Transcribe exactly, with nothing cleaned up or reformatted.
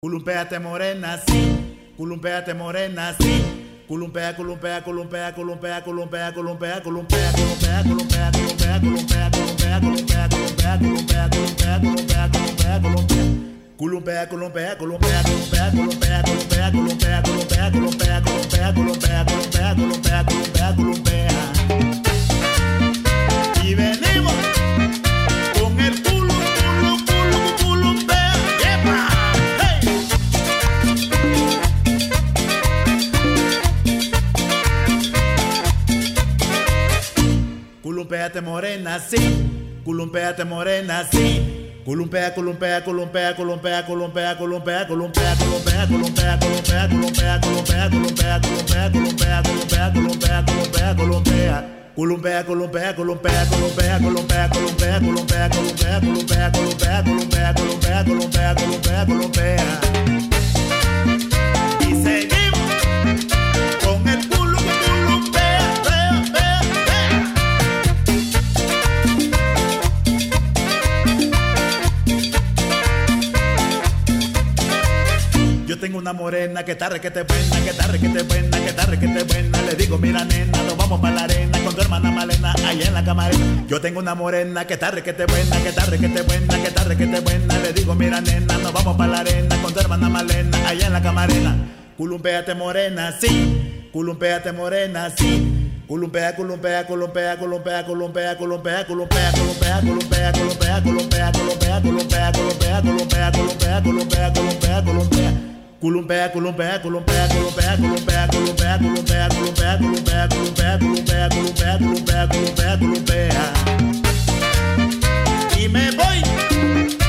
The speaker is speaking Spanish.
Culumpéate morena, sí. Culumpéate morena, sí. Culumpea, culumpea, culumpea, culumpea, culumpea, culumpea, culumpea, culumpea, culumpea, culumpea, culumpea, culumpea, culumpea, culumpea, culumpea, culumpea, culumpea, culumpea, culumpea. Culumpea, culumpea, culumpea, culumpea, culumpea, culumpea, culumpea, culumpea, culumpea, culumpea, culumpea, culumpea, culumpea, culumpea, culumpea. Y venimos con el culo, culo, culo, culumpea. ¡Yepa! ¡Hey! Culumpéate morena, sí. Culumpéate morena, sí. Culumpea, culumpea, culumpea, culumpea, culumpea, culumpea, culumpea, culumpea, culumpea, culumpea, culumpea, culumpea, culumpea, culumpea, culumpea, culumpea, culumpea, culumpea, culumpea. Culumpea, culumpea, culumpea, culumpea, culumpea, culumpea, culumpea, culumpea, culumpea, culumpea, culumpea, culumpea, culumpea, culumpea, culumpea. Y seguimos con el culo que culumpea, pea, pea, pea. Yo tengo una morena que está requete buena, que está requete buena, que está requete buena. Le digo, mira nena, nos vamos para la arena con tu hermana Malena allá en la camarena. Yo tengo una morena que está requete buena, que está requete buena, que está requete buena. Le digo, mira nena, nos vamos para la arena con tu hermana Malena allá en la camarena. Culumpéate morena, sí. Culumpéate morena, sí. Culumpea, culumpea, culumpea, culumpea, culumpea, culumpea, culumpea, culumpea, culumpea, culumpea, culumpea, culumpea, culumpea, culumpea, culumpea, culumpea, culumpea, culumpea, culumpea. Culumpea, culumpea, culumpea, culumpea, culumpea, culumpea, culumpea, culumpea, culumpea, culumpea, culumpea, culumpea, culumpea, culumpea, culumpea. Y me voy